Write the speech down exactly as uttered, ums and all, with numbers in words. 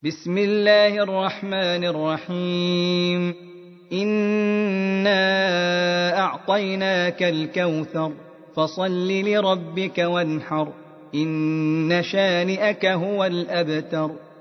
بسم الله الرحمن الرحيم. إنا أعطيناك الكوثر فصل لربك وانحر إن شانئك هو الأبتر.